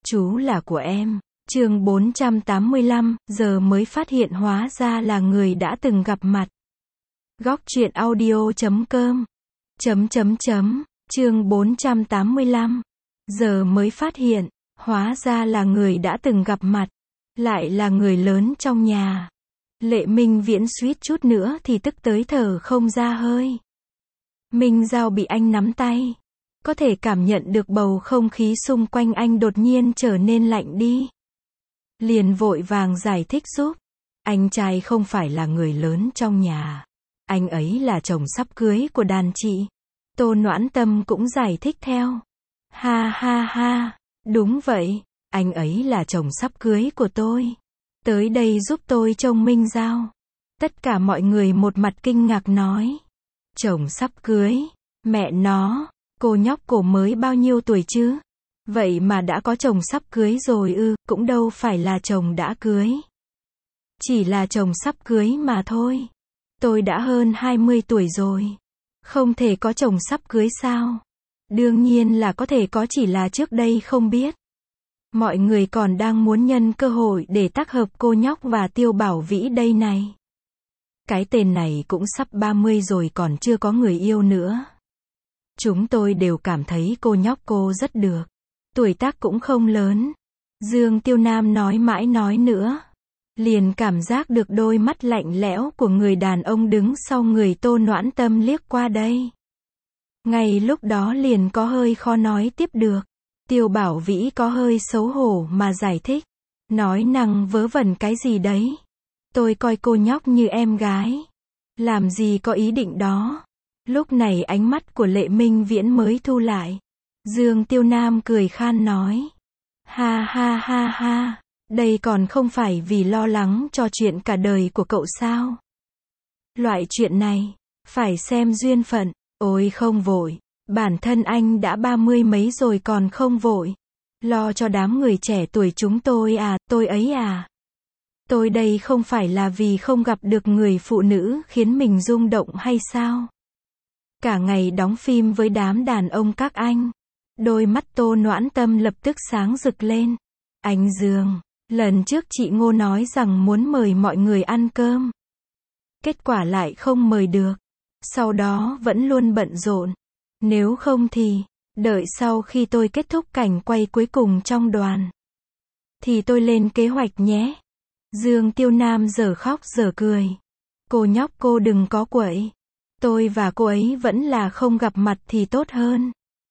Chú là của em. Chương 485, giờ mới phát hiện hóa ra là người đã từng gặp mặt. Góc truyện audio.com Chương 485. Giờ mới phát hiện, hóa ra là người đã từng gặp mặt, lại là người lớn trong nhà. Lệ Minh Viễn suýt chút nữa thì tức tới thở không ra hơi. Minh Giao bị anh nắm tay, có thể cảm nhận được bầu không khí xung quanh anh đột nhiên trở nên lạnh đi. Liền vội vàng giải thích giúp. Anh trai không phải là người lớn trong nhà. Anh ấy là chồng sắp cưới của đàn chị. Tô Noãn Tâm cũng giải thích theo. Ha ha ha, đúng vậy, anh ấy là chồng sắp cưới của tôi. Tới đây giúp tôi trông Minh Giao. Tất cả mọi người một mặt kinh ngạc nói. Chồng sắp cưới, mẹ nó, cô nhóc cổ mới bao nhiêu tuổi chứ? Vậy mà đã có chồng sắp cưới rồi ư? Cũng đâu phải là chồng đã cưới. Chỉ là chồng sắp cưới mà thôi. Tôi đã hơn 20 tuổi rồi. Không thể có chồng sắp cưới sao? Đương nhiên là có thể có, chỉ là trước đây không biết. Mọi người còn đang muốn nhân cơ hội để tác hợp cô nhóc và Tiêu Bảo Vĩ đây này. Cái tên này cũng sắp 30 rồi còn chưa có người yêu nữa. Chúng tôi đều cảm thấy cô nhóc cô rất được. Tuổi tác cũng không lớn. Dương Tiêu Nam nói mãi nói nữa. Liền cảm giác được đôi mắt lạnh lẽo của người đàn ông đứng sau người Tô Noãn Tâm liếc qua đây. Ngay lúc đó liền có hơi khó nói tiếp được. Tiêu Bảo Vĩ có hơi xấu hổ mà giải thích. Nói năng vớ vẩn cái gì đấy. Tôi coi cô nhóc như em gái. Làm gì có ý định đó. Lúc này ánh mắt của Lệ Minh Viễn mới thu lại. Dương Tiêu Nam cười khan nói. Ha ha ha ha, đây còn không phải vì lo lắng cho chuyện cả đời của cậu sao? Loại chuyện này, phải xem duyên phận. Ôi không vội, bản thân anh đã 30 mấy rồi còn không vội. Lo cho đám người trẻ tuổi chúng tôi à, tôi ấy à. Tôi đây không phải là vì không gặp được người phụ nữ khiến mình rung động hay sao? Cả ngày đóng phim với đám đàn ông các anh. Đôi mắt Tô Noãn Tâm lập tức sáng rực lên. Anh Dương, lần trước chị Ngô nói rằng muốn mời mọi người ăn cơm. Kết quả lại không mời được. Sau đó vẫn luôn bận rộn. Nếu không thì, đợi sau khi tôi kết thúc cảnh quay cuối cùng trong đoàn, thì tôi lên kế hoạch nhé. Dương Tiêu Nam giờ khóc giờ cười. Cô nhóc cô đừng có quậy. Tôi và cô ấy vẫn là không gặp mặt thì tốt hơn.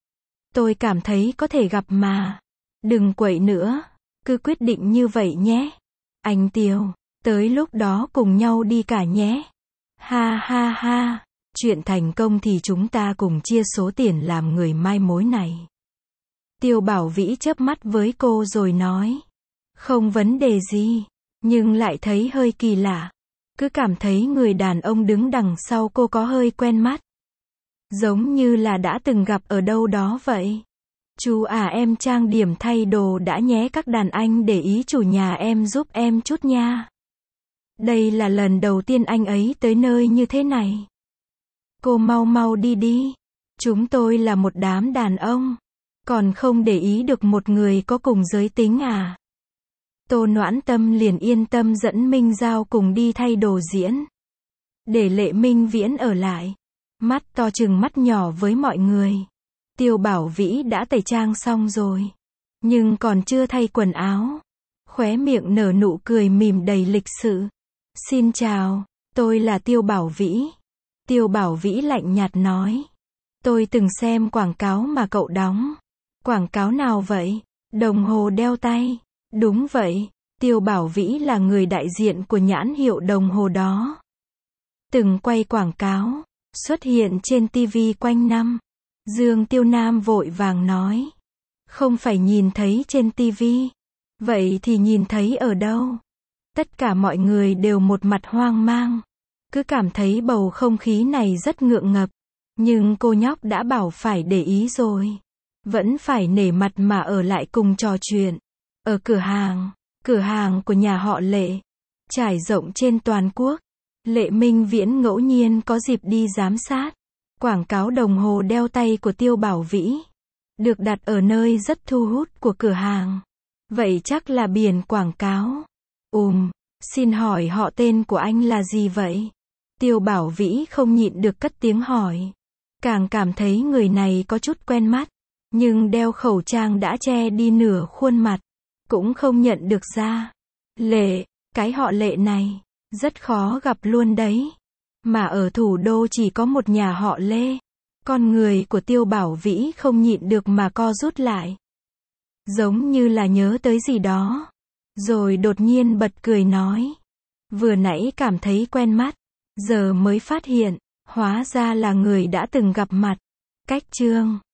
Tôi cảm thấy có thể gặp mà. Đừng quậy nữa. Cứ quyết định như vậy nhé. Anh Tiêu, tới lúc đó cùng nhau đi cả nhé. Ha ha ha. Chuyện thành công thì chúng ta cùng chia số tiền làm người mai mối này. Tiêu Bảo Vĩ chớp mắt với cô rồi nói. Không vấn đề gì. Nhưng lại thấy hơi kỳ lạ. Cứ cảm thấy người đàn ông đứng đằng sau cô có hơi quen mắt. Giống như là đã từng gặp ở đâu đó vậy. Chú à, em trang điểm thay đồ đã nhé, các đàn anh để ý chủ nhà em giúp em chút nha. Đây là lần đầu tiên anh ấy tới nơi như thế này. Cô mau mau đi đi. Chúng tôi là một đám đàn ông. Còn không để ý được một người có cùng giới tính à? Tô Noãn Tâm liền yên tâm dẫn Minh Giao cùng đi thay đồ diễn. Để Lệ Minh Viễn ở lại. Mắt to chừng mắt nhỏ với mọi người. Tiêu Bảo Vĩ đã tẩy trang xong rồi. Nhưng còn chưa thay quần áo. Khóe miệng nở nụ cười mỉm đầy lịch sự. Xin chào, tôi là Tiêu Bảo Vĩ. Tiêu Bảo Vĩ lạnh nhạt nói. Tôi từng xem quảng cáo mà cậu đóng. Quảng cáo nào vậy? Đồng hồ đeo tay. Đúng vậy, Tiêu Bảo Vĩ là người đại diện của nhãn hiệu đồng hồ đó. Từng quay quảng cáo, xuất hiện trên TV quanh năm. Dương Tiêu Nam vội vàng nói. Không phải nhìn thấy trên TV. Vậy thì nhìn thấy ở đâu? Tất cả mọi người đều một mặt hoang mang. Cứ cảm thấy bầu không khí này rất ngượng ngập. Nhưng cô nhóc đã bảo phải để ý rồi. Vẫn phải nể mặt mà ở lại cùng trò chuyện. Ở cửa hàng của nhà họ Lệ, trải rộng trên toàn quốc. Lệ Minh Viễn ngẫu nhiên có dịp đi giám sát. Quảng cáo đồng hồ đeo tay của Tiêu Bảo Vĩ được đặt ở nơi rất thu hút của cửa hàng. Vậy chắc là biển quảng cáo. Xin hỏi họ tên của anh là gì vậy? Tiêu Bảo Vĩ không nhịn được cất tiếng hỏi. Càng cảm thấy người này có chút quen mắt, nhưng đeo khẩu trang đã che đi nửa khuôn mặt, cũng không nhận được ra. Lệ, cái họ Lệ này, rất khó gặp luôn đấy. Mà ở thủ đô chỉ có một nhà họ Lê. Con người của Tiêu Bảo Vĩ không nhịn được mà co rút lại. Giống như là nhớ tới gì đó. Rồi đột nhiên bật cười nói. Vừa nãy cảm thấy quen mắt, giờ mới phát hiện, hóa ra là người đã từng gặp mặt. Cách chương